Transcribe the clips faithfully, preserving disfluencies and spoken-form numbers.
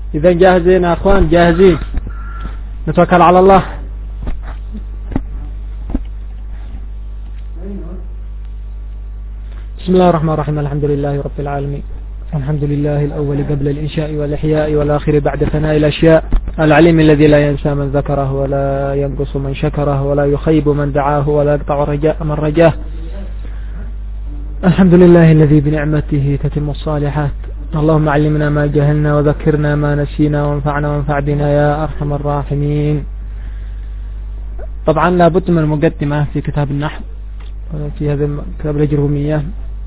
إذا جاهزين يا أخوان؟ جاهزين؟ نتوكل على الله. بسم الله الرحمن الرحيم. الحمد لله رب العالمين، الحمد لله الأول قبل الإنشاء والإحياء والآخر بعد فناء الأشياء، العليم الذي لا ينسى من ذكره ولا ينقص من شكره ولا يخيب من دعاه ولا يقطع رجاء من رجاه. الحمد لله الذي بنعمته تتم الصالحات. اللهم علمنا ما جهلنا وذكرنا ما نسينا وانفعنا وانفع بنا يا أرحم الراحمين. طبعا لابد من مقدمة في كتاب النحو، في هذا كتاب الأجرومية.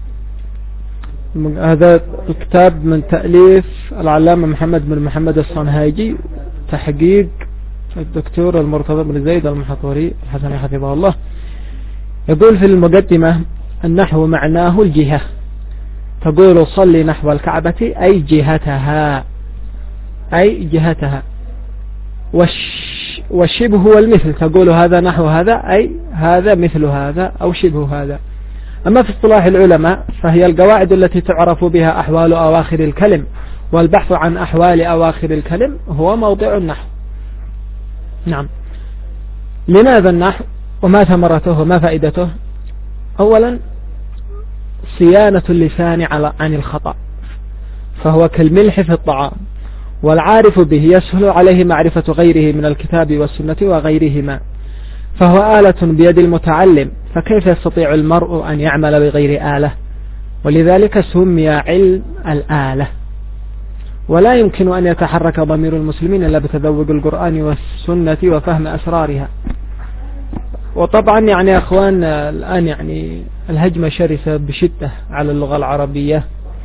هذا الكتاب من تأليف العلامة محمد بن محمد الصنهاجي، تحقيق الدكتور المرتضى بن زيد المحطوري الحسني حفظه الله. يقول في المقدمة: النحو معناه الجهة، تقول صلي نحو الكعبة أي جهتها، أي جهتها. والش والشبه والمثل، تقول هذا نحو هذا أي هذا مثل هذا أو شبه هذا. أما في اصطلاح العلماء فهي القواعد التي تعرف بها أحوال أواخر الكلم، والبحث عن أحوال أواخر الكلم هو موضع النحو. نعم. لماذا النحو وما ثمرته وما فائدته؟ أولا صيانة اللسان عن الخطأ، فهو كالملح في الطعام، والعارف به يسهل عليه معرفة غيره من الكتاب والسنة وغيرهما، فهو آلة بيد المتعلم، فكيف يستطيع المرء أن يعمل بغير آلة؟ ولذلك سمي علم الآلة. ولا يمكن أن يتحرك ضمير المسلمين إلا بتذوق القرآن والسنة وفهم أسرارها. وطبعا يعني يا أخوان الآن يعني الهجمة شرسة بشدة على اللغة العربية.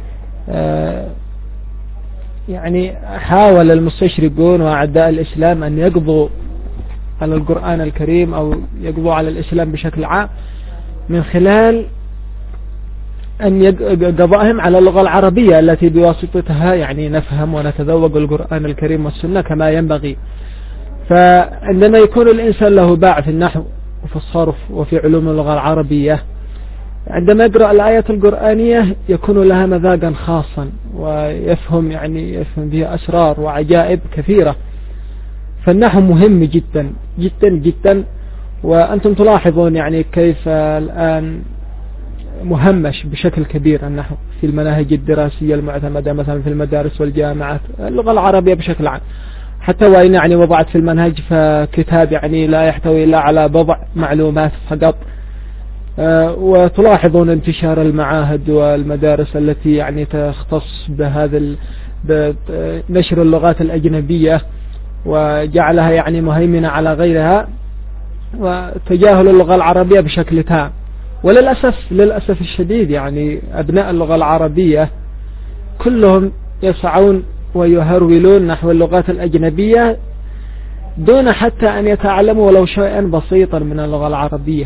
يعني حاول المستشرقون وأعداء الإسلام أن يقضوا على القرآن الكريم أو يقضوا على الإسلام بشكل عام من خلال أن قضائهم على اللغة العربية التي بواسطتها يعني نفهم ونتذوق القرآن الكريم والسنة كما ينبغي. فعندما يكون الإنسان له باع في النحو وفي الصرف وفي علوم اللغة العربية، عندما يقرأ الآية القرآنية يكون لها مذاقا خاصا ويفهم يعني يفهم بها أسرار وعجائب كثيرة. فالنحو مهم جدا جدا جدا. وأنتم تلاحظون يعني كيف الآن مهمش بشكل كبير النحو في المناهج الدراسية المعتمدة مثلا في المدارس والجامعات، اللغة العربية بشكل عام، حتى وإن يعني وضعت في المنهج فكتاب يعني لا يحتوي إلا على بضع معلومات فقط. أه وتلاحظون انتشار المعاهد والمدارس التي يعني تختص بهذا بنشر اللغات الأجنبية وجعلها يعني مهيمنة على غيرها، وتجاهل اللغة العربية بشكل تام. وللأسف للأسف الشديد يعني أبناء اللغة العربية كلهم يسعون ويهرولون نحو اللغات الأجنبية دون حتى أن يتعلموا ولو شيئا بسيطا من اللغة العربية.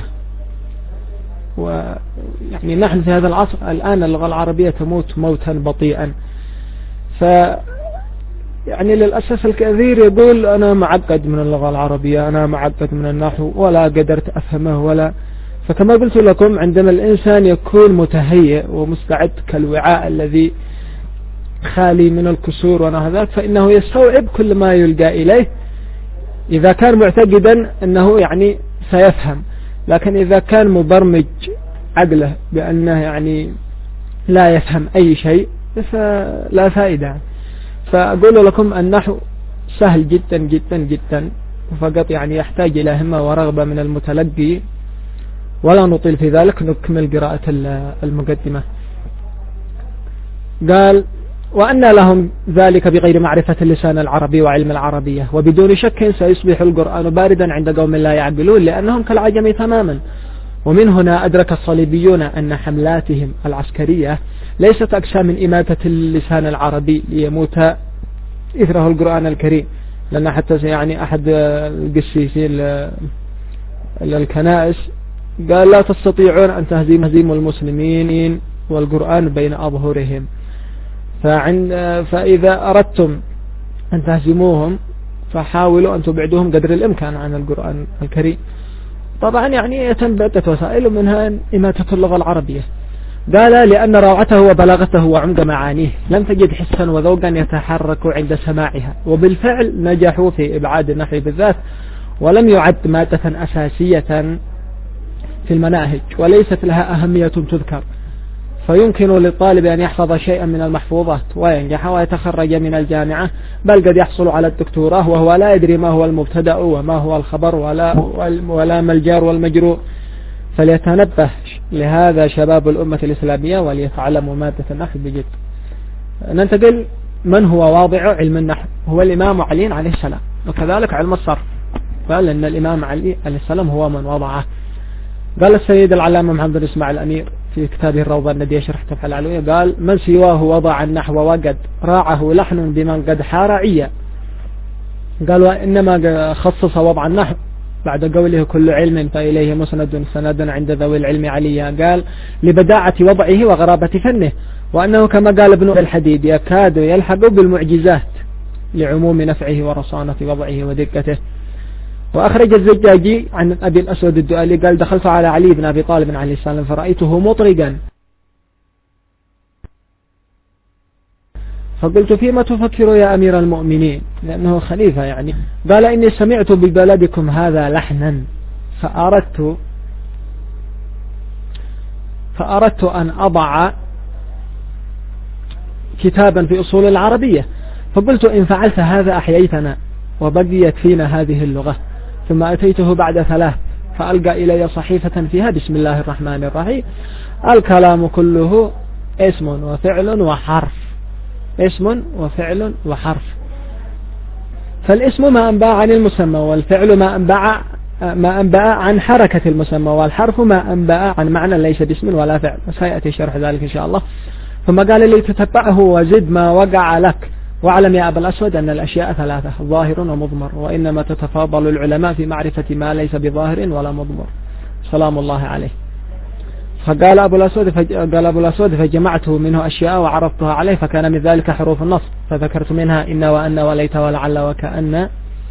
ويعني نحن في هذا العصر الآن اللغة العربية تموت موتا بطيئا. ف يعني للأسف الكثير يقول أنا معقد من اللغة العربية، أنا معقد من النحو ولا قدرت أفهمه ولا. فكما قلت لكم عندما الإنسان يكون متهيئ ومستعد كالوعاء الذي خالي من الكسور ونحو ذلك فإنه يستوعب كل ما يلقى إليه إذا كان معتقدا أنه يعني سيفهم. لكن إذا كان مبرمج عقله بأنه يعني لا يفهم أي شيء فلا فائدة. فأقول لكم النحو سهل جدا جدا جدا، فقط يعني يحتاج إلى همة ورغبة من المتلقي. ولا نطيل في ذلك، نكمل قراءة المقدمة. قال: وأن لهم ذلك بغير معرفة اللسان العربي وعلم العربية، وبدون شك سيصبح القرآن باردا عند قوم لا يعقلون لأنهم كالعجم تماما. ومن هنا أدرك الصليبيون أن حملاتهم العسكرية ليست أكثر من إماتة اللسان العربي ليموت إثره القرآن الكريم. لأن حتى يعني أحد القسيسين الكنائس قال: لا تستطيعون أن تهزموا المسلمين والقرآن بين أظهرهم. فعند فإذا أردتم أن تهزموهم فحاولوا أن تبعدوهم قدر الإمكان عن القرآن الكريم. طبعا يعني يتم بعدة وسائل منها إماتة اللغة العربية. قال لأن روعته وبلاغته وعمق معانيه لم تجد حسا وذوقا يتحرك عند سماعها، وبالفعل نجحوا في إبعاد النحو بالذات، ولم يعد مادة أساسية في المناهج وليست لها أهمية تذكر، فيمكن للطالب أن يحفظ شيئا من المحفوظات وينجح ويتخرج من الجامعة، بل قد يحصل على الدكتوراه وهو لا يدري ما هو المبتدأ وما هو الخبر ولا, ولا ما الجار والمجرور. فليتنبه لهذا شباب الأمة الإسلامية وليتعلموا مادة النحو بجد. ننتقل. من هو واضع علم النحو؟ هو الإمام علي عليه السلام، وكذلك علم الصرف، قال أن الإمام علي عليه السلام هو من وضعه. قال السيد العلامة محمد بن إسماعيل الأمير في كتابه الروضة الندية شرح تفعل العلوية، قال من سواه وضع النحو وقد راعه لحن بمن قد حار عيا. قال وإنما خصص وضع النحو بعد قوله كل علم فإليه مسند سند عند ذوي العلم عليا، قال لبداعة وضعه وغرابة فنه، وأنه كما قال ابن الحديد يكاد يلحق بالمعجزات لعموم نفعه ورصانة وضعه ودقته. وأخرج الزجاجي عن أبي الأسود الدؤلي قال دخلت على علي بن أبي طالب عليه السلام فرأيته مطرقا فقلت فيما تفكر يا أمير المؤمنين، لأنه خليفة يعني. قال إني سمعت ببلدكم هذا لحنا فأردت فأردت أن أضع كتابا في أصول العربية، فقلت إن فعلت هذا أحييتنا وبقيت فينا هذه اللغة. ثم أتيته بعد ثلاث فألقى إلي صحيفة فيها بسم الله الرحمن الرحيم، الكلام كله اسم وفعل وحرف، اسم وفعل وحرف، فالاسم ما أنبأ عن المسمى، والفعل ما أنبأ ما أنبأ عن حركة المسمى، والحرف ما أنبأ عن معنى ليس باسم ولا فعل، وسيأتي شرح ذلك إن شاء الله. ثم قال لي تتبعه وزد ما وقع لك، واعلم يا أبا الأسود أن الأشياء ثلاثة ظاهر ومضمر، وإنما تتفاضل العلماء في معرفة ما ليس بظاهر ولا مضمر سلام الله عليه. فقال أبو الأسود قال أبو الأسود فجمعته منه أشياء وعرضتها عليه، فكان من ذلك حروف النص، فذكرت منها إن وأن وليت ولعل وكأن.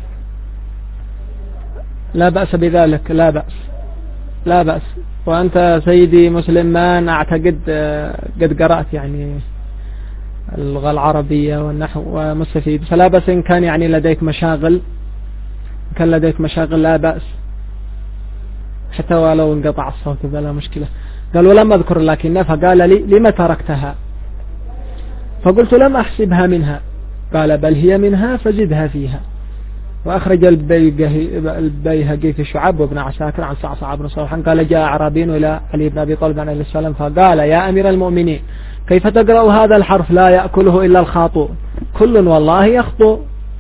لا بأس بذلك، لا بأس لا بأس. وأنت سيدي مسلمان أعتقد قد قرأت يعني اللغة العربية والنحو ومستفيد، فلا بأس إن كان يعني لديك مشاغل، كان لديك مشاغل لا بأس، حتى ولو انقطع الصوت بلا مشكلة. قال ولم أذكر لكنها، فقال لي لما تركتها؟ فقلت لم أحسبها منها. قال بل هي منها فزدها فيها. وأخرج البيهقي في الشعب وابن عساكر عن صعصع بن صوحان قال جاء أعرابي إلى علي بن أبي طالب عليه السلام فقال يا أمير المؤمنين كيف تقرأ هذا الحرف لا يأكله إلا الخاطئ، كل والله يخطئ.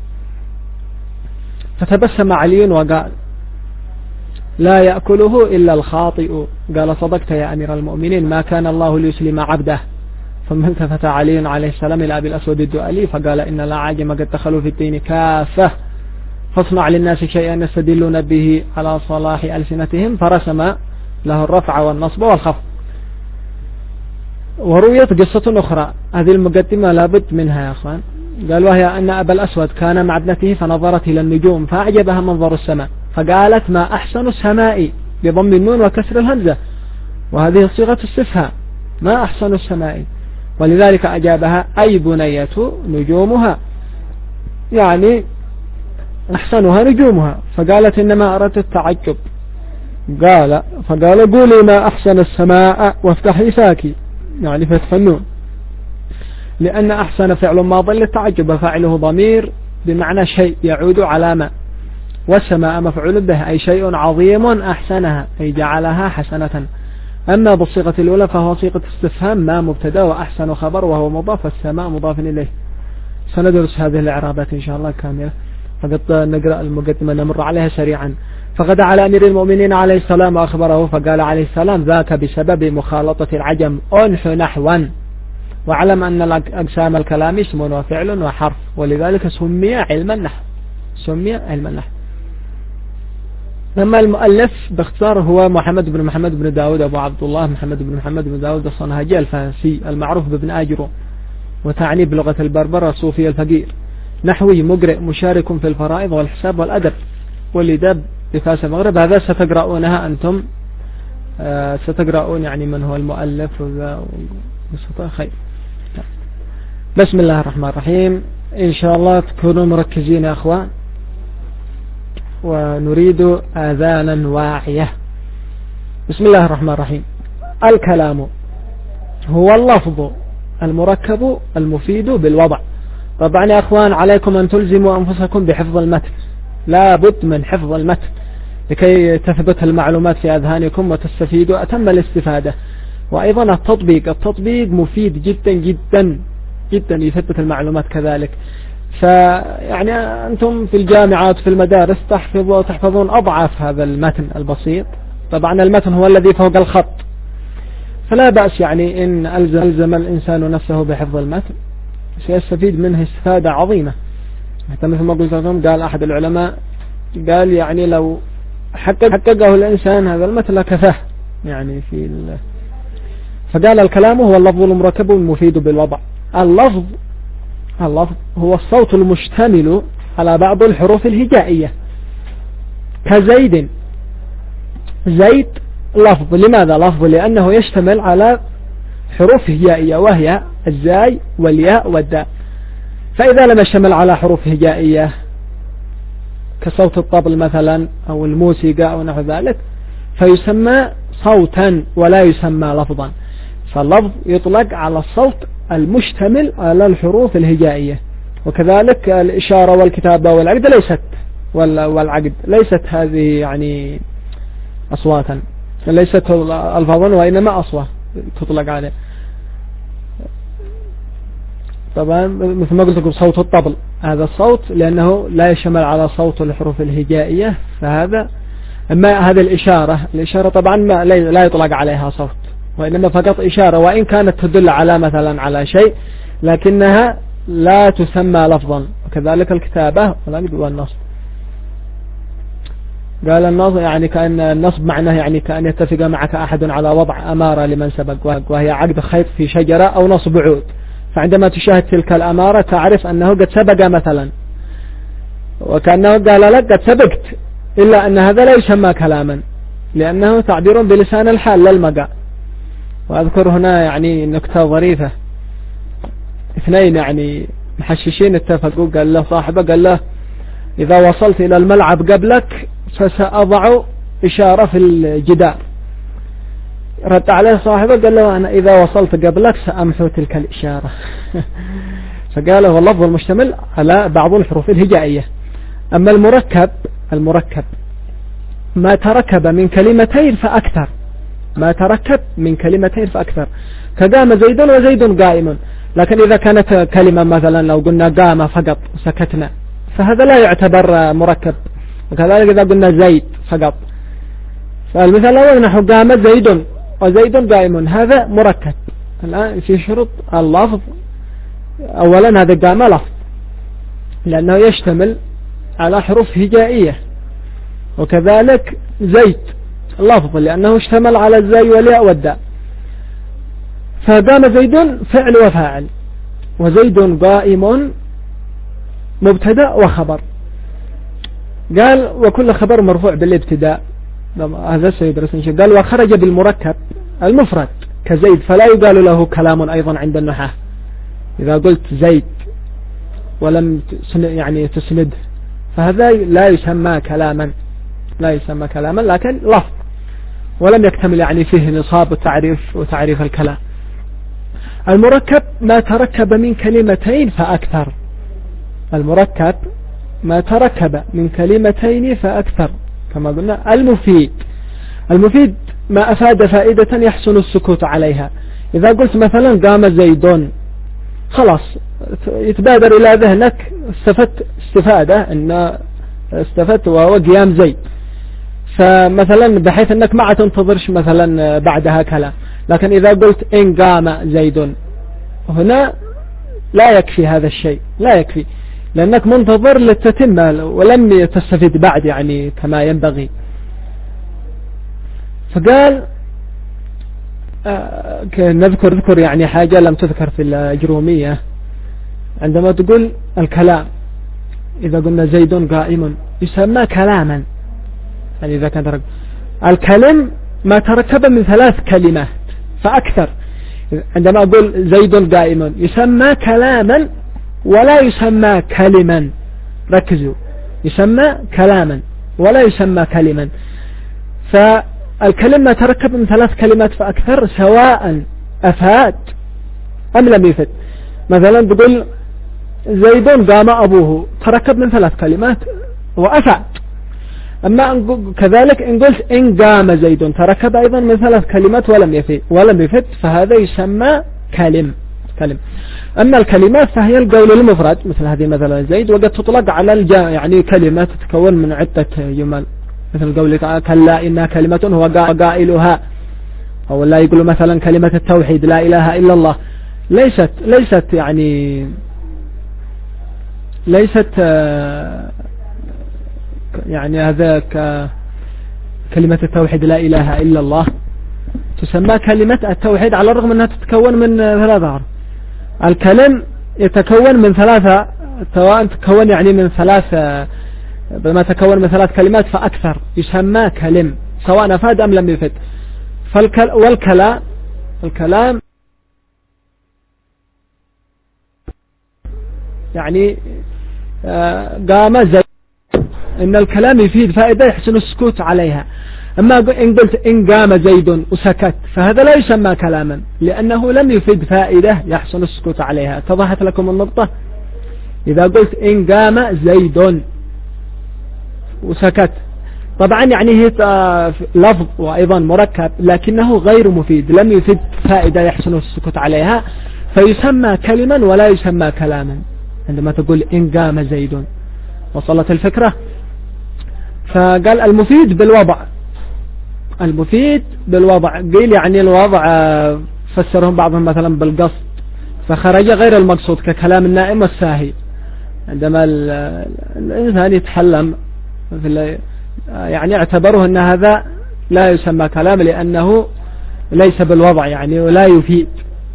فتبسم علي وقال لا يأكله إلا الخاطئ. قال صدقت يا أمير المؤمنين ما كان الله ليسلم عبده. ثم التفت علي عليه السلام إلى أبي الأسود الدؤلي فقال إن الأعاجم قد دخلوا في الدين كافة، فاصنع للناس شيئا يستدلون به على صلاح ألسنتهم، فرسم له الرفع والنصب والخفض. ورويت قصة أخرى، هذه المقدمة لابد منها يا أخوان. قال وهي أن أبا الأسود كان مع ابنته فنظرت إلى النجوم فأعجبها منظر السماء، فقالت ما أحسن السماء بضم النون وكسر الهمزة، وهذه صيغة استفهام ما أحسن السماء، ولذلك أجابها أي بنية نجومها، يعني أحسنها نجومها. فقالت إنما أردت التعجب. قال فقال قولي ما أحسن السماء وافتحي ساكي، يعني فتح النون، لأن أحسن فعل ماض للتعجب فاعله ضمير بمعنى شيء يعود على ما، والسماء مفعول به أي شيء عظيم أحسنها أي جعلها حسنة. أما بالصيغة الأولى فهو صيغة استفهام ما مبتدا وأحسن خبر وهو مضاف والسماء مضاف إليه. سندرس هذه الإعرابات إن شاء الله كاملة، فقد نقرأ المقدمة نمر عليها سريعا. فغدا على أمير المؤمنين عليه السلام وأخبره فقال عليه السلام ذاك بسبب مخالطة العجم أنح نحوا، وعلم أن أقسام الكلام اسم وفعل وحرف، ولذلك سمي علم النحو، سمي علم النحو. أما المؤلف باختصار هو محمد بن محمد بن داود أبو عبد الله محمد بن محمد بن داود الصنهاجي الفارسي المعروف بابن آجرو، وتعني بلغة البربر الصوفي الفقير، نحوي مقرئ مشارك في الفرائض والحساب والأدب، ولد بفاس المغرب. هذا ستقرؤونها أنتم آه ستقرؤون يعني من هو المؤلف خير. بسم الله الرحمن الرحيم. إن شاء الله تكونوا مركزين يا أخوان، ونريد آذانا واعية. بسم الله الرحمن الرحيم. الكلام هو اللفظ المركب المفيد بالوضع. طبعا يا أخوان عليكم أن تلزموا أنفسكم بحفظ المتن، لا بد من حفظ المتن لكي تثبت المعلومات في أذهانكم وتستفيدوا أتم الاستفادة. وأيضا التطبيق التطبيق مفيد جدا جدا جدا، يثبت المعلومات كذلك. فيعني أنتم في الجامعات في المدارس تحفظوا تحفظون أضعاف هذا المتن البسيط. طبعا المتن هو الذي فوق الخط، فلا بأس يعني إن ألزم, ألزم الإنسان نفسه بحفظ المتن سيستفيد منه استفادة عظيمة. حتى مثل ما قلت لكم قال أحد العلماء قال يعني لو حقق حققه الإنسان هذا المتن لكفاه يعني في ال... فقال الكلام هو اللفظ المركب المفيد بالوضع. اللفظ اللفظ هو الصوت المشتمل على بعض الحروف الهجائية كزيد. زيد لفظ. لماذا لفظ؟ لأنه يشتمل على حروف هجائية وهي الزاي والياء والداء. فإذا لم يشتمل على حروف هجائية كصوت الطبل مثلا أو الموسيقى أو نحو ذلك فيسمى صوتا ولا يسمى لفظا. فاللفظ يطلق على الصوت المشتمل على الحروف الهجائية. وكذلك الإشارة والكتابة والعقد ليست والعقد ليست هذه يعني أصواتا، ليست ألفاظا وإنما أصوات تطلق عليه. طبعا مثل ما قلت لكم صوت الطبل هذا الصوت لأنه لا يشمل على صوت الحروف الهجائية، فهذا أما هذه الإشارة الإشارة طبعا ما لا يطلق عليها صوت وإنما فقط إشارة، وإن كانت تدل على مثلا على شيء لكنها لا تسمى لفظا. وكذلك الكتابة والعقد والنصب. قال النصب يعني كأن النصب معناه يعني كأن يتفق معك أحد على وضع أمارة لمن سبق، وهي عقد خيط في شجرة أو نصب عود. فعندما تشاهد تلك الأمارة تعرف أنه قد سبق مثلا، وكأنه قال لك قد سبقت، إلا أن هذا لا يسمى كلاما لأنه تعبير بلسان الحال للمقع. وأذكر هنا يعني نكتة ظريفة. اثنين يعني محششين اتفقوا، قال له صاحبه قال له إذا وصلت إلى الملعب قبلك فسأضع إشارة في الجدار. رد عليه صاحبه قال له أنا إذا وصلت قبلك سأمحو تلك الإشارة. فقال هو اللفظ المشتمل على بعض الحروف الهجائية. أما المركب المركب ما تركب من كلمتين فأكثر ما تركب من كلمتين فأكثر كقام زيد وزيد قائم. لكن إذا كانت كلمة مثلا لو قلنا قام فقط سكتنا فهذا لا يعتبر مركب. وكذلك إذا قلنا زيد فقط، فالمثال الأول نحو قام زيد وزيد قائم هذا مركب. الآن في شروط اللفظ. أولا هذا قام لفظ لأنه يشتمل على حروف هجائية، وكذلك زيد لفظ لأنه اشتمل على الزاي والياء والداء. فقام زيد فعل وفاعل، وزيد قائم مبتدأ وخبر. قال وكل خبر مرفوع بالابتداء، هذا سيدرس إن شاء الله. قال وخرج بالمركب المفرد كزيد فلا يقال له كلام أيضا عند النحاة. إذا قلت زيد ولم يعني تسند فهذا لا يسمى كلاما لا يسمى كلاما لكن لفظ، ولم يكتمل يعني فيه نصاب التعريف وتعريف الكلام. المركب ما تركب من كلمتين فأكثر. المركب ما تركب من كلمتين فأكثر كما قلنا. المفيد المفيد ما أفاد فائدة يحسن السكوت عليها. إذا قلت مثلا قام زيد خلاص يتبادر إلى ذهنك استفدت استفادة أن استفدت وهو قيام زيد، فمثلا بحيث أنك ما تنتظرش مثلا بعدها كلام. لكن إذا قلت إن قام زيد هنا لا يكفي هذا الشيء، لا يكفي لأنك منتظر للتتمة ولم تستفيد بعد يعني كما ينبغي. فقال آه نذكر ذكر يعني حاجة لم تذكر في الأجرومية عندما تقول الكلام. إذا قلنا زيد قائم يسمى كلاما، يعني إذا كان رجل. الكلم ما تركب من ثلاث كلمات فأكثر. عندما أقول زيد قائم يسمى كلاما ولا يسمى كلما، ركزوا، يسمى كلاما ولا يسمى كلما. فالكلمة تركب من ثلاث كلمات فأكثر سواء أفاد أم لم يفد. مثلا تقول زيد قام أبوه، تركب من ثلاث كلمات وأفاد. أما كذلك إن قلت إن قام زيد تركب أيضا من ثلاث كلمات ولم يفد ولم يفد فهذا يسمى كلم كلم. أما الكلمات فهي القول المفرد مثل هذه مثلا زيد، وقد تطلق على الجمع يعني كلمات تتكون من عدة جمل مثل قول كلا إنها كلمة هو قائلها، أو لا يقولوا مثلا كلمة التوحيد لا إله إلا الله ليست ليست يعني ليست يعني هذا كلمة التوحيد لا إله إلا الله تسمى كلمة التوحيد على الرغم أنها تتكون من ثلاثة حروف. الكلم يتكون من ثلاثة، سواء تكون يعني من ثلاثة بما تكون من ثلاث كلمات فأكثر يسمى كلم سواء أفاد أم لم يفد. فالكل والكلام الكلام يعني قام زيد، إن الكلام يفيد فائدة يحسن السكوت عليها. أما إن قلت إن قام زيد وسكت فهذا لا يسمى كلاما لأنه لم يفيد فائدة يحسن السكوت عليها. اتضحت لكم النقطة؟ إذا قلت إن قام زيد وسكت طبعا يعني هي لفظ وأيضا مركب لكنه غير مفيد، لم يفيد فائدة يحسن السكوت عليها فيسمى كلما ولا يسمى كلاما عندما تقول إن قام زيد. وصلت الفكرة؟ فقال المفيد بالوضع، المفيد بالوضع قيل يعني الوضع فسرهم بعضهم مثلا بالقصد فخرج غير المقصود ككلام النائم والساهي. عندما الإنسان يتحلم يعني اعتبروه أن هذا لا يسمى كلام لأنه ليس بالوضع يعني ولا يفيد.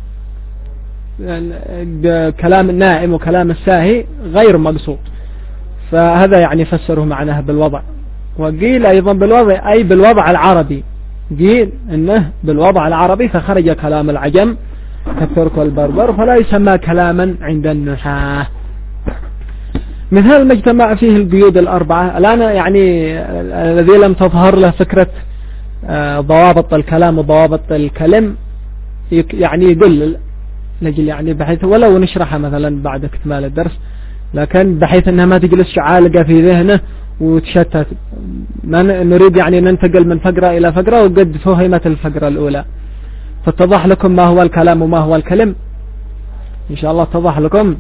كلام النائم وكلام الساهي غير مقصود، فهذا يعني فسره معناه بالوضع. وقيل أيضا بالوضع أي بالوضع العربي، قيل إنه بالوضع العربي فخرج كلام العجم كالترك والبربر فلا يسمى كلاما عند النحاة. مثال ما اجتمع فيه القيود الأربعة الآن يعني الذي لم تظهر له فكرة ضوابط الكلام وضوابط الكلم يعني يقول نجل يعني بحيث ولو نشرحها مثلا بعد اكتمال الدرس، لكن بحيث انها ما تجلس عالقة في ذهنه وتشتت. نريد يعني ننتقل من فقرة الى فقرة وقد فهمت الفقرة الاولى فاتضح لكم ما هو الكلام وما هو الكلم ان شاء الله. اتضح لكم.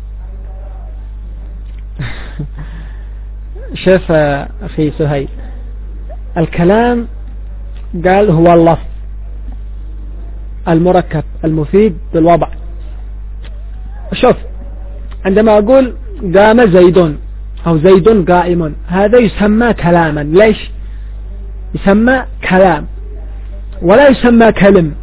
شوف اخي سهيل، الكلام قال هو اللفظ المركب المفيد بالوضع. شوف عندما أقول قام زيد أو زيد قائم هذا يسمى كلاما. ليش يسمى كلام ولا يسمى كلم؟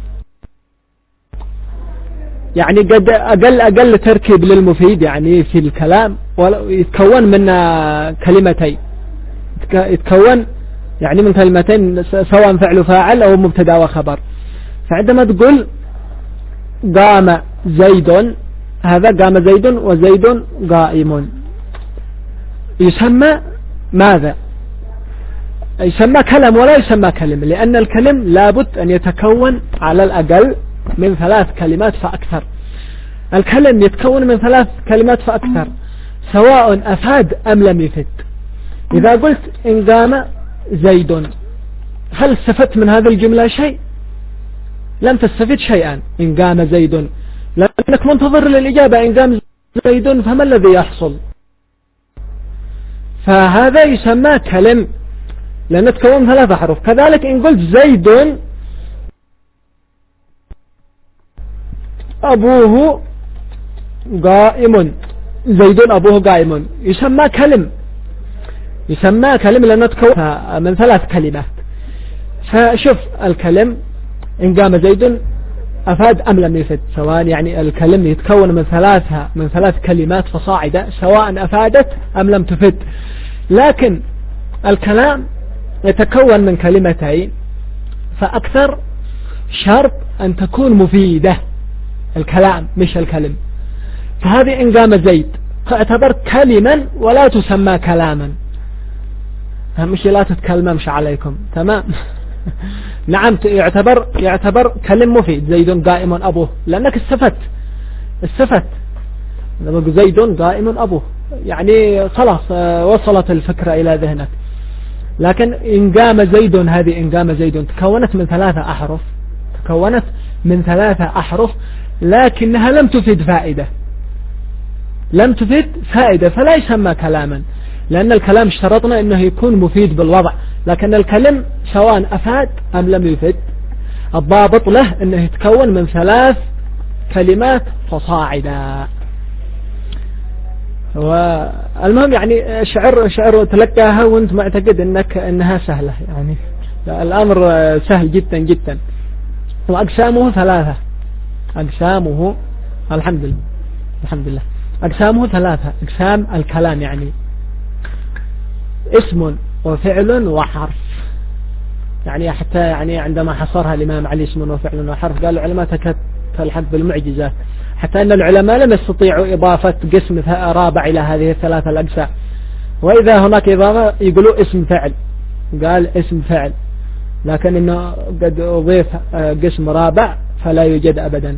يعني قد أقل أقل تركيب للمفيد يعني في الكلام يتكون من كلمتين، يتكون يعني من كلمتين سواء فعل فاعل أو مبتدا وخبر. فعندما تقول قام زيد هذا قام زيد وزيد قائم يسمى ماذا؟ يسمى كلام ولا يسمى كلم، لأن الكلم لابد أن يتكون على الأقل من ثلاث كلمات فأكثر. الكلم يتكون من ثلاث كلمات فأكثر سواء أفاد أم لم يفد. إذا قلت إن قام زيد هل استفدت من هذه الجملة شيء؟ لم تستفد شيئا. إن قام زيد لأنك منتظر للإجابة إن قام زيد فما الذي يحصل؟ فهذا يسمى كلم لأنه تكون ثلاثة حروف. كذلك إن قلت زيد أبوه قائم، زيد أبوه قائم يسمى كلم، يسمى كلم لأنه تكون من ثلاث كلمات. فشوف الكلم إن قام زيد أفاد أم لم يفد سواء يعني الكلم يتكون من ثلاثة من ثلاث كلمات فصاعدة سواء أفادت أم لم تفد. لكن الكلام يتكون من كلمتين فأكثر شرط أن تكون مفيدة الكلام مش الكلم. فهذه إن قام زيد تعتبر كلما ولا تسمى كلاما. مش لا تتكلمش عليكم تمام. نعم يعتبر يعتبر كلم مفيد. زيد قائم أبوه لأنك استفدت استفدت زيد قائم أبوه يعني خلاص وصلت الفكرة إلى ذهنك. لكن إن قام زيد هذه إن قام زيد تكونت من ثلاثة أحرف تكونت من ثلاثة أحرف لكنها لم تفيد فائدة لم تفيد فائدة فلا يسمى كلاما. لأن الكلام اشترطنا أنه يكون مفيد بالوضع. لكن الكلم سواء أفاد أم لم يفيد الضابط له أنه يتكون من ثلاث كلمات فصاعدا. والمهم يعني شعر شعر تلقاها وانت معتقد انك انها سهلة يعني الامر سهل جدا جدا. واقسامه ثلاثة اقسامه الحمد لله الحمد لله اقسامه ثلاثة اقسام الكلام يعني اسم وفعل وحرف. يعني حتى يعني عندما حصرها الامام علي اسم وفعل وحرف قال العلماء تلحق بالمعجزات حتى أن العلماء لم يستطيعوا إضافة قسم رابع إلى هذه الثلاثة الأقسام. وإذا هناك إضافة يقولوا اسم فعل قال اسم فعل لكن إنه قد أضيف قسم رابع فلا يوجد أبدا.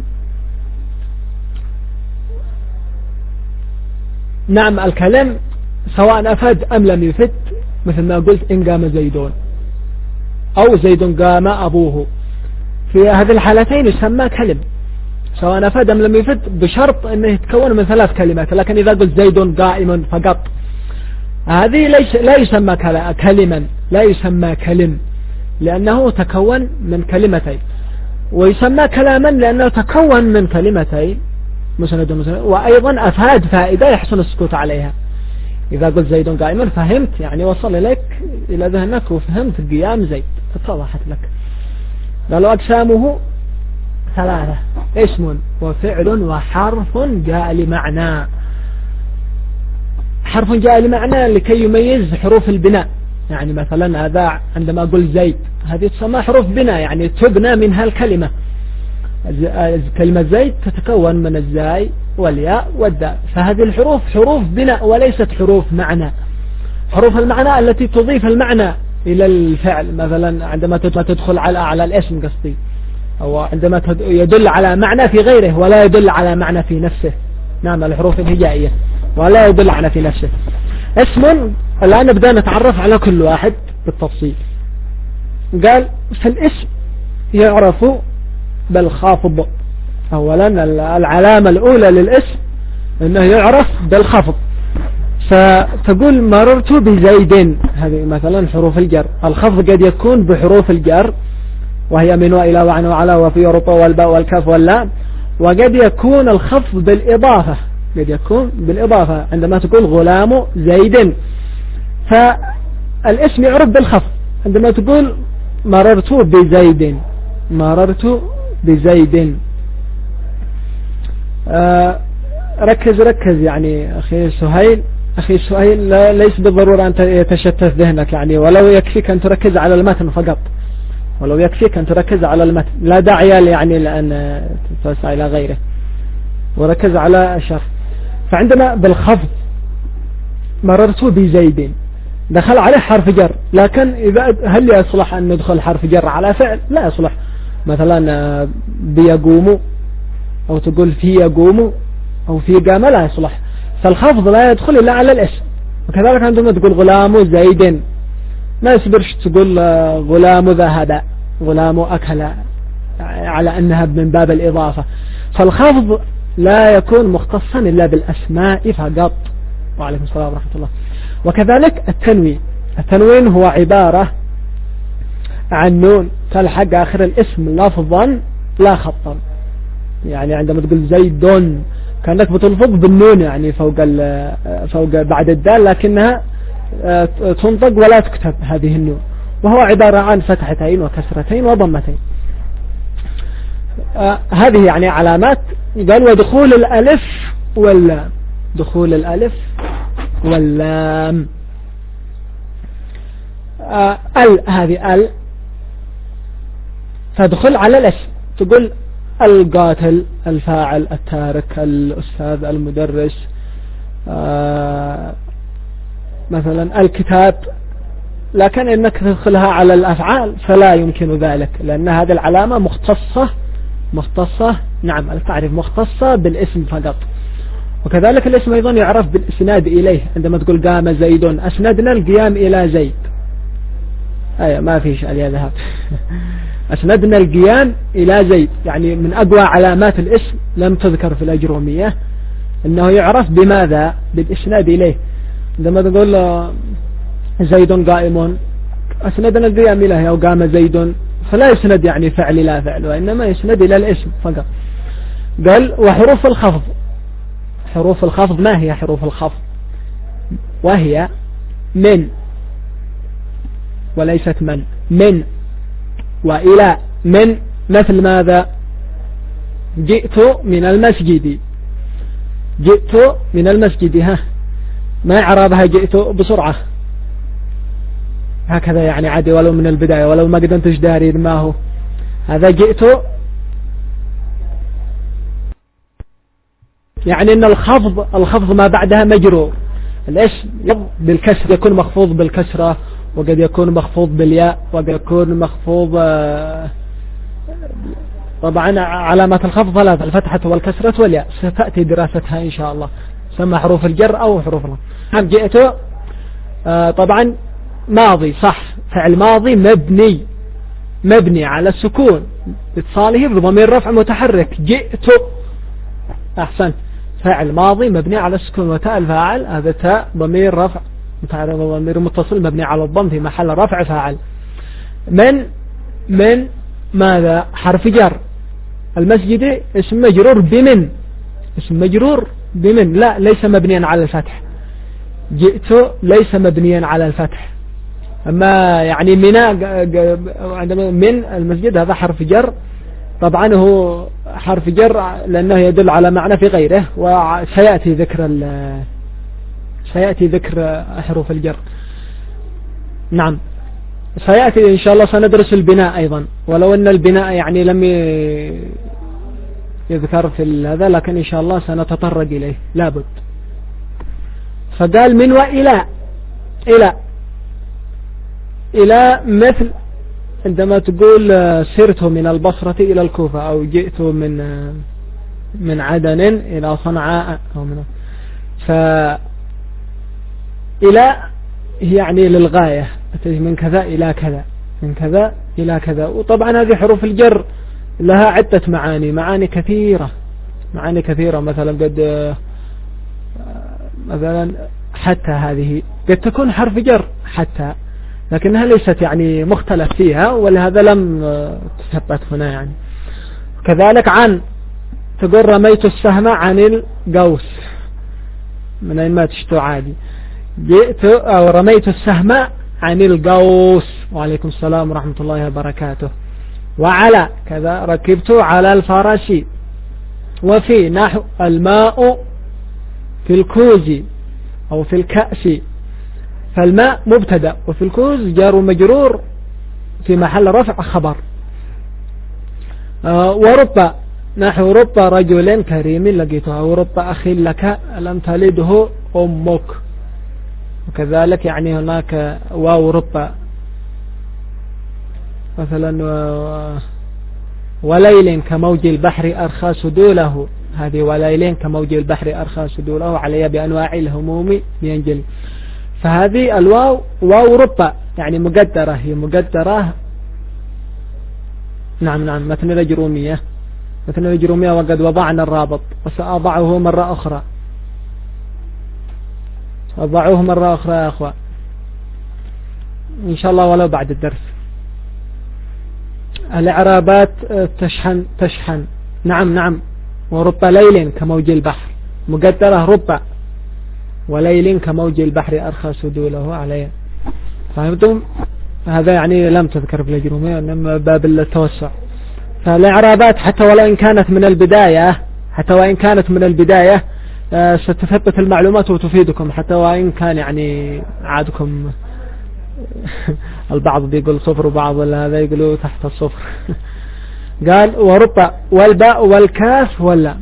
نعم الكلام سواء أفاد أم لم يفد مثل ما قلت إن قام زيدون أو زيد قام أبوه في هذه الحالتين يسمى كلم سواء أفاد أم لم يفد بشرط أنه يتكون من ثلاث كلمات. لكن إذا قلت زيد قائم فقط هذه ليس لا يسمى كلما لا يسمى كلم لأنه تكون من كلمتين. ويسمى كلاما لأنه تكون من كلمتين مسند ومسند وأيضا أفاد فائدة يحسن السكوت عليها. إذا قلت زيد قائما فهمت يعني وصل إليك إلى ذهنك وفهمت قيام زيد اتضحت لك. قالوا أقسامه ثلاثة اسم وفعل وحرف جاء لمعنى. حرف جاء لمعنى لكي يميز حروف البناء. يعني مثلا هذا عندما أقول زيد هذه تسمى حروف بناء يعني تبنى منها الكلمة. كلمة زيد تتكون من الزاي والياء والداء فهذه الحروف حروف بناء وليست حروف معنى. حروف المعنى التي تضيف المعنى إلى الفعل مثلا عندما تدخل على على الاسم قصدي أو عندما يدل على معنى في غيره ولا يدل على معنى في نفسه. نعم الحروف الهجائية ولا يدل على في نفسه. اسم الآن نبدأ نتعرف على كل واحد بالتفصيل. قال فالاسم يعرف بالخافض. أولا العلامة الأولى للاسم أنه يعرف بالخفض. فتقول مررت بزيد هذه مثلا حروف الجر. الخفض قد يكون بحروف الجر وهي من وإلى وعن وعلى وفي ورطة والباء والكاف واللام. وقد يكون الخفض بالإضافة قد يكون بالإضافة عندما تقول غلام زيد فالاسم يعرف بالخفض. عندما تقول مررت بزيد مررت بزيد آه ركز ركز يعني أخي سهيل أخي سهيل ليس بالضرورة أن يتشتت ذهنك يعني ولو يكفيك أن تركز على المتن فقط ولو يكفيك أن تركز على المتن لا داعي يعني لأن تتوسع إلى غيره وركز على الشرح. فعندما بالخفض مررت بزيد دخل عليه حرف جر لكن إذا هل يصلح أن ندخل حرف جر على فعل؟ لا يصلح. مثلا بيقوم أو تقول في يقوم أو في قام لا يصلح. فالخفض لا يدخل إلا على الاسم. وكذلك عندما تقول غلام زيد ما يصبرش تقول غلام ذهب غلام أكل على أنها من باب الإضافة. فالخفض لا يكون مختصا إلا بالأسماء فقط. وعليكم السلام ورحمة الله. وكذلك التنوين. التنوين هو عبارة عن نون تلحق آخر الاسم لفظا لا خطا. يعني عندما تقول زيد كأنك بتلفظ بالنون يعني فوق فوق بعد الدال لكنها تنطق ولا تكتب هذه النون وهو عبارة عن فتحتين وكسرتين وضمتين. آه هذه يعني علامات. قال ودخول الألف واللام دخول الألف واللام. آه ال هذه ال فادخل على الاسم، تقول القاتل، الفاعل، التارك، الأستاذ، المدرس، آه مثلا الكتاب. لكن إنك تدخلها على الأفعال فلا يمكن ذلك، لأن هذه العلامة مختصة مختصة نعم التعريف مختصة بالاسم فقط. وكذلك الاسم أيضا يعرف بالإسناد إليه، عندما تقول قام زيد أسندنا القيام إلى زيد، أي ما فيش عليها ذهب أسندنا القيام إلى زيد، يعني من أقوى علامات الاسم لم تذكر في الأجرومية أنه يعرف بماذا؟ بالإسناد إليه. عندما تقول زيد قائم أسندنا القيام إليه أو قام زيد، فلا يسند يعني فعل لا فعل، وإنما يسند إلى الاسم فقط. قال وحروف الخفض، حروف الخفض ما هي حروف الخفض؟ وهي من وليست من، من وإلى. من مثل ماذا؟ جئت من المسجد، جئت من المسجد، ها ما إعرابها جئت بسرعة هكذا يعني عادي ولو من البداية، ولو ما قدمتش داري ما هو هذا جئت، يعني ان الخفض الخفض ما بعدها مجرور. الاسم بالكسر يكون مخفوض بالكسرة، وقد يكون مخفوض بالياء، وقد يكون مخفوض طبعا علامات الخفض ثلاثة: الفتحة والكسرة والياء، ستأتي دراستها إن شاء الله، سمى حروف الجر أو حروف الخفض. نعم جئت طبعا ماضي صح، فعل ماضي مبني مبني على السكون اتصاله بضمير رفع متحرك، جئت أحسن، فعل ماضي مبني على السكون، وتاء الفاعل هذا تاء ضمير رفع متعرض ضمير متصل مبني على الضم في محل رفع فاعل. من من ماذا؟ حرف جر. المسجد اسم مجرور بمن، اسم مجرور بمن، لا ليس مبنيا على الفتح. جئت ليس مبنيا على الفتح. أما يعني من عندما من المسجد هذا حرف جر، طبعا هو حرف جر لأنه يدل على معنى في غيره، وسيأتي ذكر سيأتي ذكر حروف الجر. نعم سيأتي إن شاء الله، سندرس البناء أيضا، ولو أن البناء يعني لم يذكر في هذا، لكن إن شاء الله سنتطرق إليه لابد. فقال من وإلى، إلى إلى مثل عندما تقول سرت من البصرة إلى الكوفة، أو جئت من من عدن إلى صنعاء، أو من فإلى يعني للغاية، من كذا إلى كذا، من كذا إلى كذا. وطبعا هذه حروف الجر لها عدة معاني، معاني كثيرة معاني كثيرة مثلا قد مثلا حتى هذه قد تكون حرف جر حتى، لكنها ليست يعني مختلف فيها، ولهذا لم تثبت هنا يعني. كذلك عن، تقول رميت السهم عن القوس، من أين ما تشتو عادي، جئت أو رميت السهم عن القوس، وعليكم السلام ورحمة الله وبركاته. وعلى كذا ركبت على الفرس. وفي نحو الماء في الكوز أو في الكأس، فالماء مبتدأ، وفي الكوز جار ومجرور في محل رفع خبر. آه ورب نحو رب رجل كريم لقيته، ورب أخي لك لم تلده أمك. وكذلك يعني هناك واو رب مثلا وليل كموج البحر أرخى سدوله، هذه وليل كموج البحر أرخى سدوله علي بأنواع الهموم ينجلي. فهذه الواو واو رب يعني مقدرة، هي مقدرة. نعم نعم متن الأجرومية، متن الأجرومية وقد وضعنا الرابط، وسأضعه مرة أخرى، أضعوه مرة أخرى يا أخوة إن شاء الله ولو بعد الدرس. الإعرابات تشحن تشحن نعم نعم. ورب ليل كموج البحر مقدرة رب، وليل كموج البحر أرخى سدوله عليه. فهمتم؟ هذا يعني لم تذكر في الأجرومية، إنما باب التوسع. فالإعرابات حتى وإن كانت من البداية حتى وإن كانت من البداية ستثبت المعلومات وتفيدكم، حتى وإن كان يعني عادكم البعض بيقول صفر وبعض هذا يقولوا تحت الصفر قال ورب والباء والكاف واللام،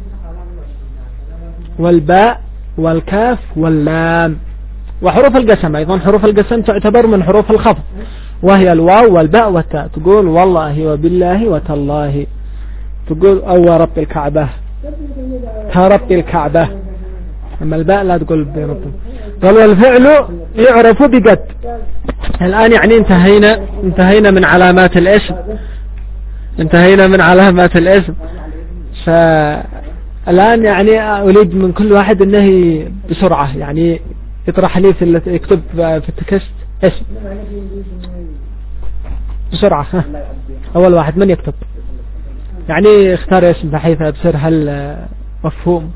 والباء والكاف واللام. وحروف القسم أيضا، حروف القسم تعتبر من حروف الخفض، وهي الواو والباء والتاء. تقول والله وبالله وتالله، تقول أو رب الكعبة، ترب الكعبة. أما الباء لا تقول برب. قال والفعل يعرف بقد. الآن يعني انتهينا انتهينا من علامات الاسم، انتهينا من علامات الاسم. فالآن يعني أريد من كل واحد أنه بسرعة يعني يطرح لي في يكتب في التكست اسم بسرعة. أول واحد من يكتب يعني اختار اسم بحيث بصير هل مفهوم.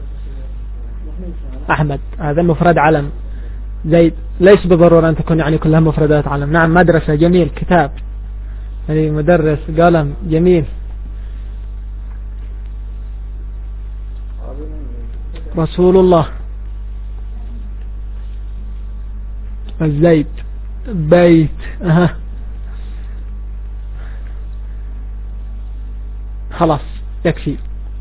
أحمد هذا مفرد علم. زيد ليس بالضرورة أن تكون يعني كلها مفردات علم. نعم مدرسة جميل. كتاب يعني مدرس. قلم جميل. رسول الله. الزيد بيت. أها خلاص يكفي.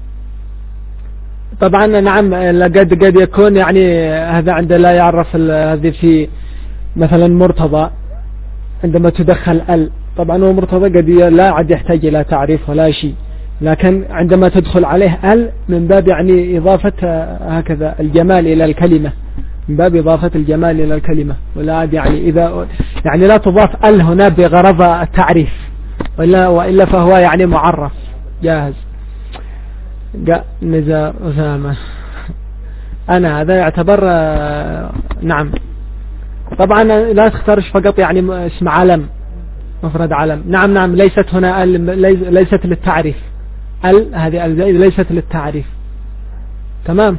طبعا نعم قد قد يكون يعني هذا عند لا يعرف هذه في مثلا مرتضى عندما تدخل ال، طبعا هو مرتضى قد لا عاد يحتاج إلى تعريف ولا شيء، لكن عندما تدخل عليه ال من باب يعني إضافة هكذا الجمال إلى الكلمة، من باب إضافة الجمال إلى الكلمة، ولا عاد يعني إذا يعني لا تضاف ال هنا بغرض التعريف، وإلا وإلا فهو يعني معرف جاهز. جاء نزار أسامة. أنا هذا يعتبر نعم. طبعا لا تختارش فقط يعني اسم علم مفرد علم. نعم نعم ليست هنا ليست للتعريف. ال هذه ليست للتعريف. تمام.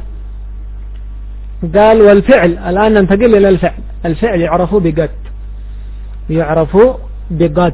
قال والفعل. الآن ننتقل إلى الفعل. الفعل يعرفوا بقد، يعرفوا بقد.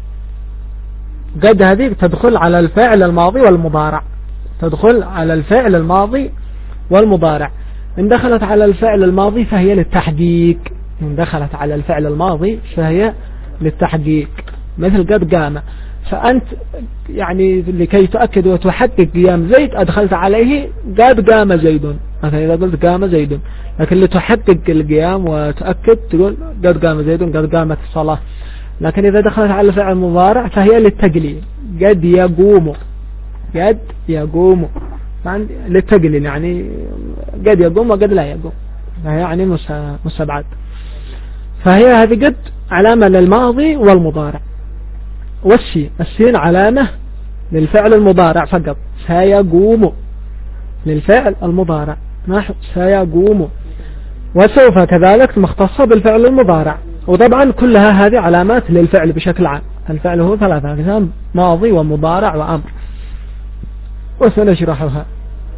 قد هذه تدخل على الفعل الماضي والمضارع، تدخل على الفعل الماضي والمضارع. إن دخلت على الفعل الماضي فهي للتحقيق، إن دخلت على الفعل الماضي فهي للتحقيق، مثل قد قام. فأنت يعني لكي تؤكد وتحقق قيام زيد أدخلت عليه قد قام زيد، مثلا إذا قلت قام زيد، لكن لتحقق القيام وتؤكد تقول قد قام زيد قد قامت الصلاة. لكن إذا دخلت على الفعل المضارع فهي للتقليل، قد يقوم، قد يقوم للتقليل يعني قد يقوم وقد لا يقوم، فهي يعني مستبعد. فهي هذه قد علامة للماضي والمضارع. والسين، السين علامة للفعل المضارع فقط، سيقوم للفعل المضارع نحو سيقوم. وسوف كذلك مختصة بالفعل المضارع. وطبعا كلها هذه علامات للفعل بشكل عام. الفعل هو ثلاثة أقسام: ماضي ومضارع وأمر، وسنشرحها.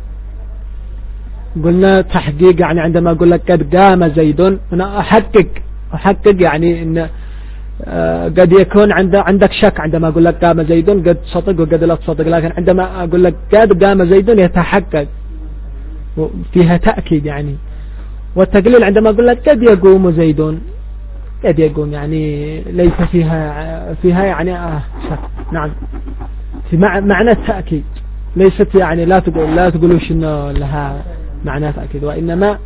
قلنا تحقيق يعني عندما أقول لك قد قام زيد، أنا أحقق أحقق يعني إن قد يكون عندك شك عندما أقول لك قام زيد، قد تصدق وقد لا تصدق. لكن عندما أقول لك قد قام زيد يتحقق، فيها تأكيد يعني. والتقليل عندما أقول لك قد يقوم زيد، قد يقوم يعني ليس فيها فيها يعني آه شك. نعم، في معنى التأكيد، ليست يعني لا تقول لا تقولوش إنه لها معنى تأكيد، وإنما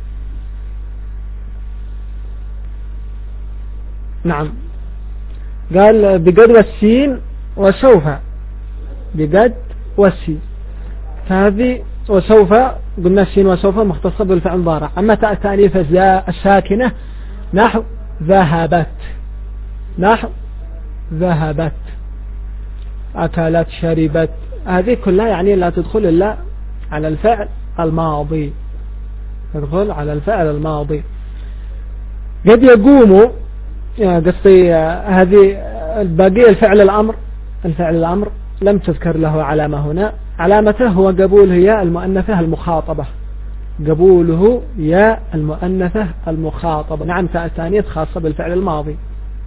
نعم. قال بقد والسين وسوف، بقد والسين. فهذه وسوف قلنا السين وسوف مختصة بالفعل المضارع. أما تأنيث الساكنة نحو ذهبت، نحو ذهبت، أكلت، شربت، هذه كلها يعني لا تدخل إلا على الفعل الماضي، تدخل على الفعل الماضي. قد يقوم قصدي هذه الباقي الفعل الأمر، الفعل الأمر لم تذكر له علامة هنا. علامته هو قبوله يا المؤنثة المخاطبة، قبوله يا المؤنثة المخاطبة. نعم، تاء التانيث خاصة بالفعل الماضي.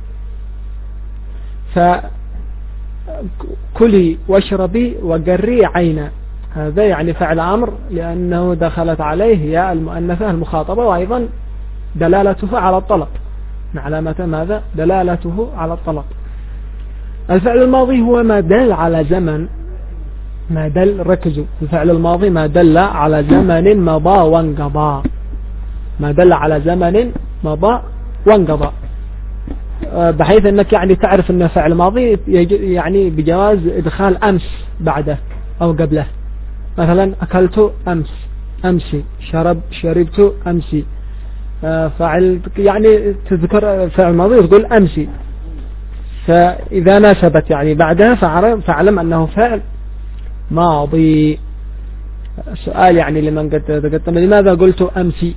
فكلي واشربي وقري عينا، هذا يعني فعل أمر لأنه دخلت عليه يا المؤنثة المخاطبة، وأيضا دلالته على الطلب. علامة ماذا؟ دلالته على الطلب. الفعل الماضي هو ما دل على زمن، ما دل، ركزوا، الفعل الماضي ما دل على زمن مضى وانقضى، ما دل على زمن مضى وانقضى، بحيث انك يعني تعرف انه فعل ماضي يعني بجواز ادخال امس بعده او قبله. مثلا اكلت امس، امسي، شرب شربت امسي، فعل يعني تذكر فعل ماضي تقول امسي، فاذا ناسبت يعني بعدها فاعلم انه فعل ماضي. السؤال يعني لمن قد تقدم، لماذا قلت امسي؟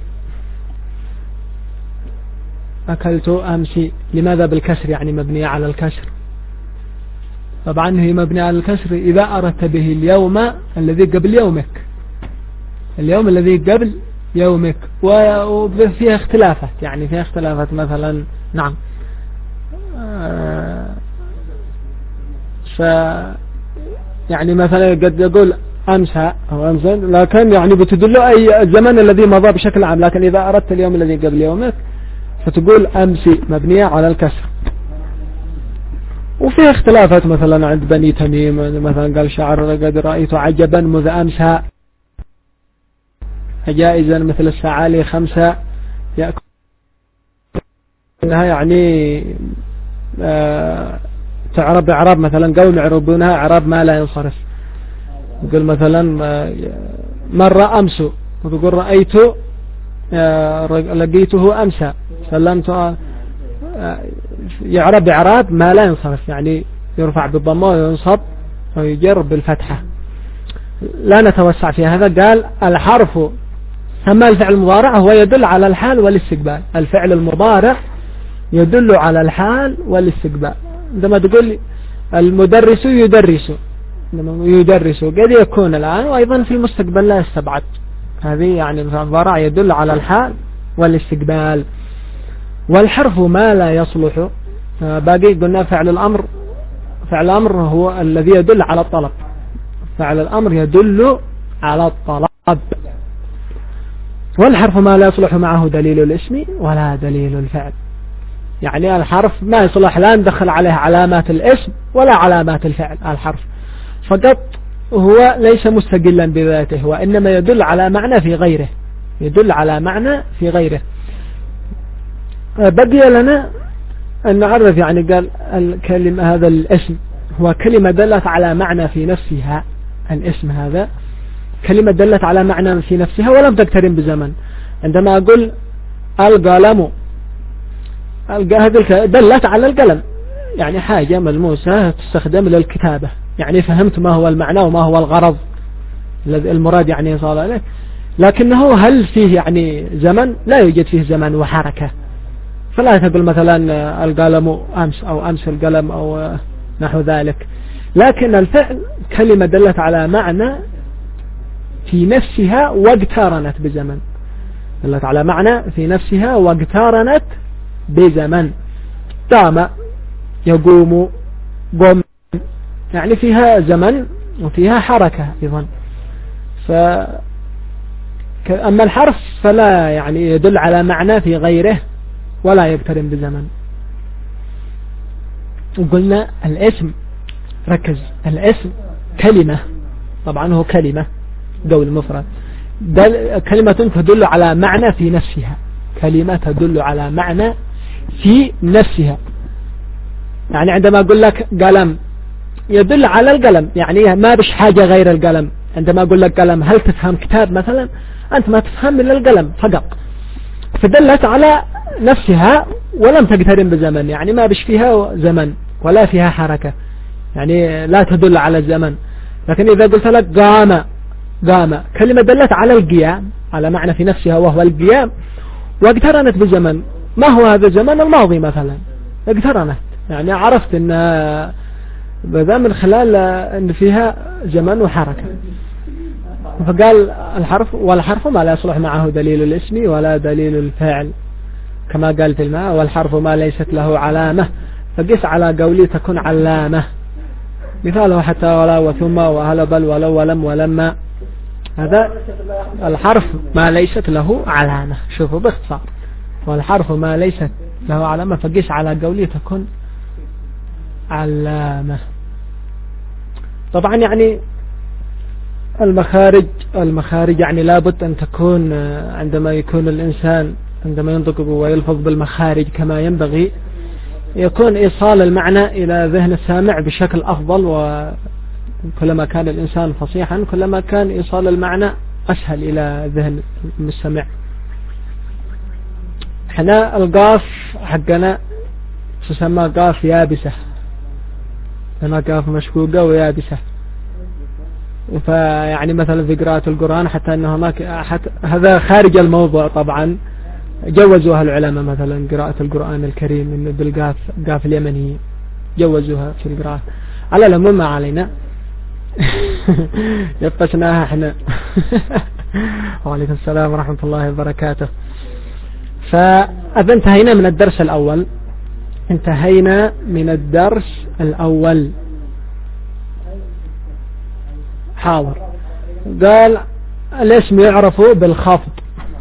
أكلت أمسي، لماذا بالكسر يعني مبنية على الكسر؟ طبعا هي مبنية على الكسر إذا أردت به اليوم الذي قبل يومك، اليوم الذي قبل يومك، وفيها اختلافات، يعني فيها اختلافات مثلا نعم ف يعني مثلا قد يقول أمسى أو أمسى، لكن يعني بتدل أي الزمن الذي مضى بشكل عام، لكن إذا أردت اليوم الذي قبل يومك فتقول أمسي مبنية على الكسر. وفيها اختلافات مثلا عند بني تميم، مثلا قال شعر قد رأيت عجبا مذ أمسى جائزا مثل السعالي خمسة يأكل، يعني آه تعرب إعراب مثلا قوم يعربونها إعراب ما لا ينصرف. يقول مثلا آه مر أمس، وتقول رأيت آه لقيته أمسى، سلمت، يعرب إعراب ما لا ينصرف، يعني يرفع بالضمة وينصب ويجر بالفتحة، لا نتوسع في هذا. قال الحرف أما الفعل المضارع هو يدل على الحال والاستقبال، الفعل المضارع يدل على الحال والاستقبال. عندما تقول المدرس يدرس، يدرس قد يكون الآن وأيضا في المستقبل لا يستبعد، هذه يعني الفعل المضارع يدل على الحال والاستقبال. والحرف ما لا يصلح باقي قلنا فعل الأمر، فعل الأمر هو الذي يدل على الطلب، فعل الأمر يدل على الطلب. والحرف ما لا يصلح معه دليل الاسم ولا دليل الفعل، يعني الحرف ما يصلح لا ندخل عليه علامات الاسم ولا علامات الفعل، الحرف فقط هو ليس مستقلا بذاته، وإنما يدل على معنى في غيره، يدل على معنى في غيره. بقي لنا أن نعرف، يعني قال الكلمة هذا الاسم هو كلمة دلت على معنى في نفسها، الاسم هذا كلمة دلت على معنى في نفسها ولم تقترن بزمن. عندما أقول القلم، هذه دلت على القلم، يعني حاجة ملموسة تستخدم للكتابة، يعني فهمت ما هو المعنى وما هو الغرض المراد يعني صار عليه، لكنه هل فيه يعني زمن؟ لا يوجد فيه زمن وحركة، فلا تقول مثلا القلم أمس أو أمس القلم أو نحو ذلك. لكن الفعل كلمة دلت على معنى في نفسها واقترنت بزمن، دلت على معنى في نفسها واقترنت بزمن. قام، يقوم، قم، يعني فيها زمن وفيها حركة أيضا. ف أما الحرف فلا يعني يدل على معنى في غيره ولا يقترن بزمن. وقلنا الاسم، ركز، الاسم كلمة، طبعا هو كلمة قول مفرد، كلمة تدل على معنى في نفسها، كلمة تدل على معنى في نفسها. يعني عندما أقول لك قلم يدل على القلم، يعني ما بش حاجة غير القلم. عندما أقول لك قلم هل تفهم كتاب مثلا؟ أنت ما تفهم إلا القلم فقط، فدلت على نفسها ولم تقترن بزمن، يعني ما بش فيها زمن ولا فيها حركة، يعني لا تدل على الزمن. لكن إذا قلت لك قام، قام كلمة دلت على القيام، على معنى في نفسها وهو القيام، واقترنت بزمن. ما هو هذا الزمن؟ الماضي مثلا، اقترنت، يعني عرفت أن بذا من خلال أن فيها زمن وحركة. فقال الحرف، والحرف ما لا يصلح معه دليل الاسم ولا دليل الفعل، كما قال في الماء والحرف ما ليست له علامة فقس على قولي تكون علامة. مثاله حتى ولا وثم وهل بل ولو ولم ولما، هذا الحرف ما ليست له علامة. شوفوا باختصار، والحرف ما ليست له علامة فقس على قولي تكون علامة. طبعا يعني المخارج المخارج يعني لابد أن تكون عندما يكون الإنسان عندما ينطق ويلفظ بالمخارج كما ينبغي يكون إيصال المعنى إلى ذهن السامع بشكل أفضل، وكلما كان الإنسان فصيحا كلما كان إيصال المعنى أسهل إلى ذهن المستمع. احنا القاف حقنا تسمى قاف يابسة، هنا قاف مشقوقة ويابسة. فيعني مثلا في قراءة القرآن حتى أن هناك حتى هذا خارج الموضوع طبعا جوزوها العلماء، مثلا قراءة القرآن الكريم بالقاف قاف اليمني جوزوها في القراءة. على العموم ما علينا يبقشناها احنا. وعليكم السلام ورحمة الله وبركاته. فأذا انتهينا من الدرس الأول انتهينا من الدرس الأول. حاضر. قال الاسم يعرف بالخفض،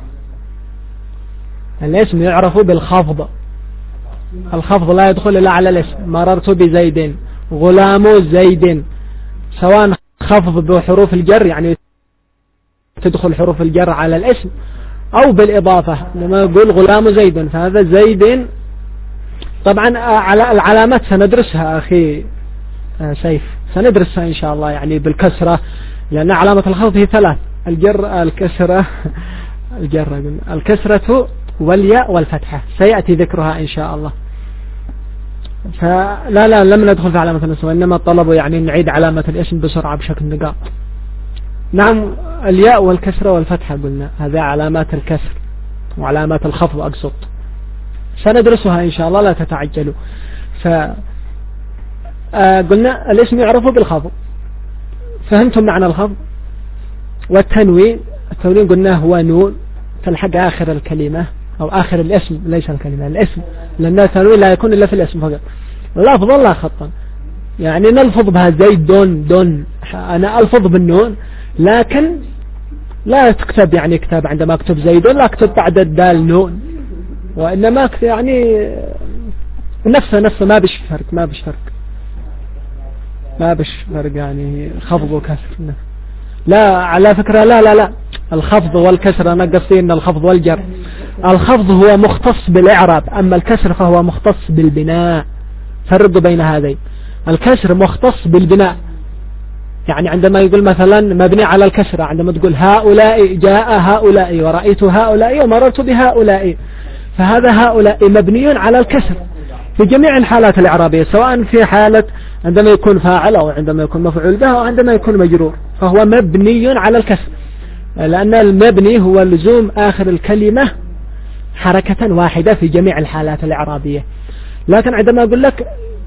الاسم يعرف بالخفض، الخفض لا يدخل إلا على الاسم. مررت بزيد، غلام زيد، سواء خفض بحروف الجر يعني تدخل حروف الجر على الاسم أو بالإضافة. لما يقول غلام زيد فهذا زيد. طبعا على العلامات سندرسها أخي سيف، سندرسها إن شاء الله يعني بالكسرة، لأن علامة الخفض هي ثلاث: الجر، الكسرة، الجر الكسرة والياء والفتحة، سيأتي ذكرها إن شاء الله. فلا لا لم ندخل في علامة الاسم، وإنما طلبوا يعني نعيد علامة الاسم بسرعة بشكل نقاط. نعم الياء والكسرة والفتحة قلنا هذا علامات الكسر وعلامات الخفض أقصد، سندرسها إن شاء الله لا تتعجلوا. فقلنا الاسم يعرف بالخفض، فهمتم معنى الخفض؟ والتنوين، التنوين قلنا هو نون تلحق آخر الكلمة أو آخر الاسم، ليس الكلمة الاسم، لأن التنوين لا يكون إلا في الاسم فقط، لفظا لا خطا. يعني نلفظ بها زيد دون دون، أنا ألفظ بالنون لكن لا تكتب يعني كتاب عندما أكتب زيد لا أكتب بعد الدال نون، وإنما يعني نفسه نفسه ما بش فرق ما بش فرق ما بش فرق يعني خفض وكسر. لا على فكرة لا لا لا الخفض والكسر أنا قصدي إن الخفض والجر، الخفض هو مختص بالإعراب، أما الكسر فهو مختص بالبناء. فرق بين هذين، الكسر مختص بالبناء، يعني عندما يقول مثلا مبني على الكسرة، عندما تقول هؤلاء جاء هؤلاء ورأيت هؤلاء ومررت بهؤلاء، فهذا هؤلاء مبني على الكسر في جميع الحالات الإعرابية، سواء في حالة عندما يكون فاعل أو عندما يكون مفعول به أو عندما يكون مجرور، فهو مبني على الكسر، لأن المبني هو لزوم آخر الكلمة حركة واحدة في جميع الحالات الإعرابية. لكن عندما أقول لك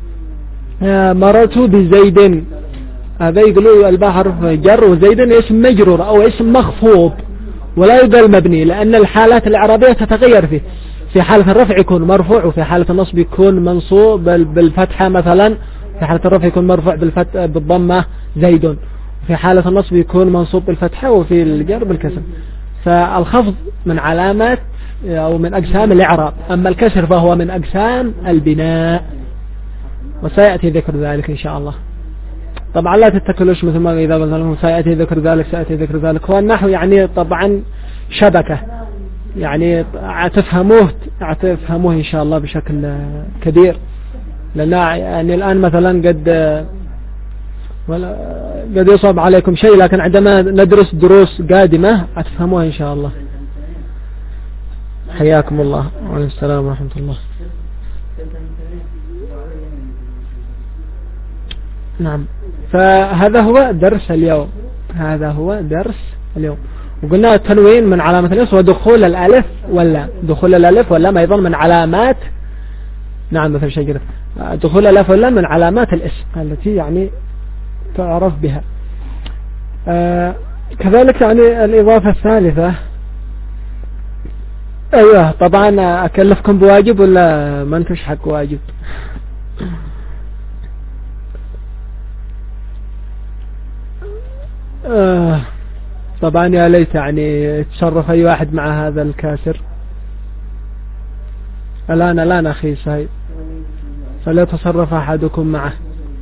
مررت بزيد، هذا يقولوا الباء حرف جر وزيد اسم مجرور أو اسم مخفوض ولا يقال مبني، لأن الحالات الإعرابية تتغير فيه. في حالة الرفع يكون مرفوع، وفي حالة النصب يكون منصوب بالفتحة مثلا، في حالة الرفع يكون مرفوع بالفتح بالضمة زيد، في حالة النصب يكون منصوب بالفتحة، وفي الجر بالكسر. فالخفض من علامات أو من أقسام الإعراب، أما الكسر فهو من أقسام البناء، وسيأتي ذكر ذلك إن شاء الله. طبعا لا تتكلوش مثل ما إذا قلنا لهم سيأتي ذكر ذلك سيأتي ذكر ذلك. هو النحو يعني طبعا شبكة، يعني تفهموه تفهموه إن شاء الله بشكل كبير، لأن يعني الآن مثلا قد قد يصعب عليكم شيء، لكن عندما ندرس دروس قادمة أتفهموها إن شاء الله. حياكم الله. وعليكم السلام ورحمة الله. نعم، فهذا هو درس اليوم، هذا هو درس اليوم. وقلنا التنوين من علامة الاسم، ودخول الألف واللام، دخول الألف واللام أيضا من علامات، نعم مثل شجرة، دخول الألف واللام من علامات الاسم التي يعني تعرف بها. آه كذلك يعني الإضافة الثالثة. أيوه طبعا أكلفكم بواجب ولا ما أنتوش حق واجب؟ آه طبعا يا ليت يعني تصرف أي واحد مع هذا الكاسر. الآن الآن أخي سعيد فلا يتصرف أحدكم معه.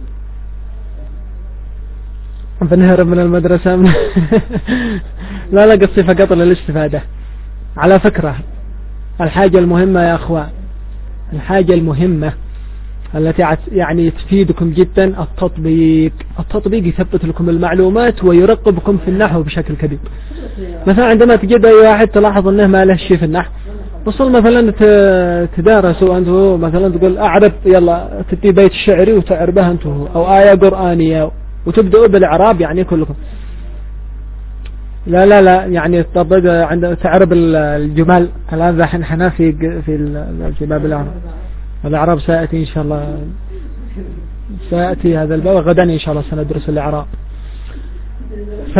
بنهرب من المدرسة من لا لا قصي فقط للاستفادة. على فكرة الحاجة المهمة يا أخوان، الحاجة المهمة التي يعني تفيدكم جدا التطبيق. التطبيق يثبت لكم المعلومات ويرقبكم في النحو بشكل كبير. مثلا عندما تجد أي واحد تلاحظ أنه ما له شيء في النحو، وصل مثلا تدارسوا أنتوا مثلا تقول أعرب، يلا تدي بيت شعري وتعربها أنتوا أو آية قرآنية وتبدأوا بالإعراب يعني كلكم. لا لا لا يعني تطبق عند تعرب الجمال. الآن ذا حنا في في الجباب العرب، الإعراب سيأتي إن شاء الله، سيأتي هذا الباب غدا إن شاء الله سندرس الإعراب. ف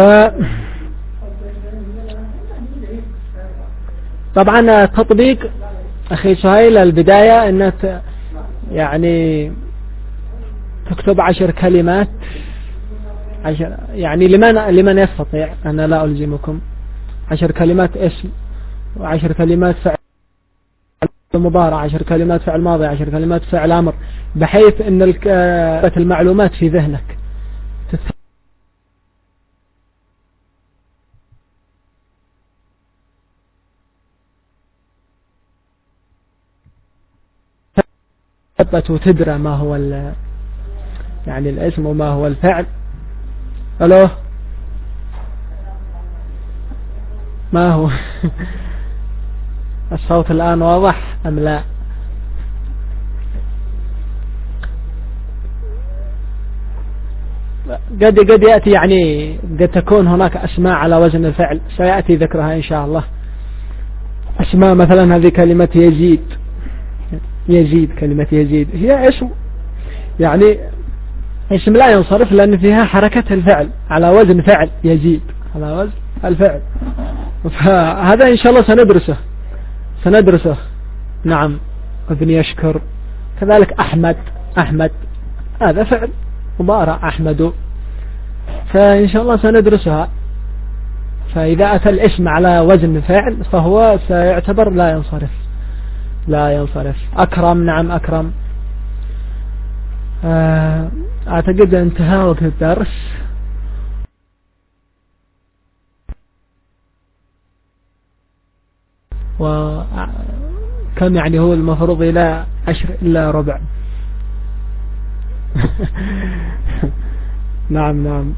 طبعا التطبيق أخي سهيل البداية أن يعني تكتب عشر كلمات، عشر يعني لمن لمن يستطيع، أنا لا ألزمكم. عشر كلمات اسم، وعشر كلمات فعل مضارع، عشر كلمات فعل ماضي، عشر كلمات فعل أمر، بحيث أن المعلومات في ذهنك تثبت وتدرى ما هو يعني الاسم وما هو الفعل. ألو ما هو الصوت الآن واضح أم لا؟ قد قد يأتي يعني قد تكون هناك أسماء على وزن الفعل سيأتي ذكرها إن شاء الله. أسماء مثلا هذه كلمة يزيد، يزيد كلمة يزيد هي اسم يعني اسم لا ينصرف لأن فيها حركة الفعل على وزن فعل يزيد على وزن الفعل. فهذا إن شاء الله سندرسه سندرسه نعم. ابن يشكر كذلك أحمد، أحمد هذا فعل مضارع أحمد، فإن شاء الله سندرسها. فإذا أتى الاسم على وزن فعل فهو سيعتبر لا ينصرف، لا ينصرف. أكرم نعم أكرم. أعتقد انتهى وقت الدرس. وكم يعني هو المفروض إلى عشر إلا ربع. نعم نعم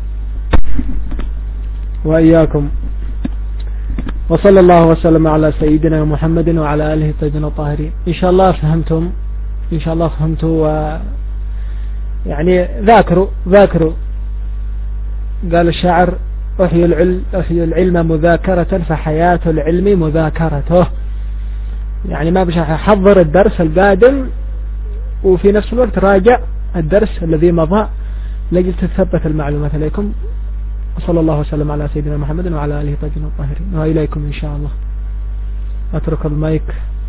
وإياكم. وصلى الله وسلم على سيدنا محمد وعلى آله الطيبين الطاهرين. إن شاء الله فهمتم، إن شاء الله فهمتوا و يعني ذاكروا ذاكروا. قال الشاعر أحيي العلم, أحيي العلم مذاكرة فحياة العلم مذاكرته. يعني ما بشرح حضر الدرس القادم وفي نفس الوقت راجع الدرس الذي مضى لجل تثبت المعلومات عليكم. وصلى الله وسلم على سيدنا محمد وعلى آله الطيبين الطاهرين وإليكم إن شاء الله. أترك المايك.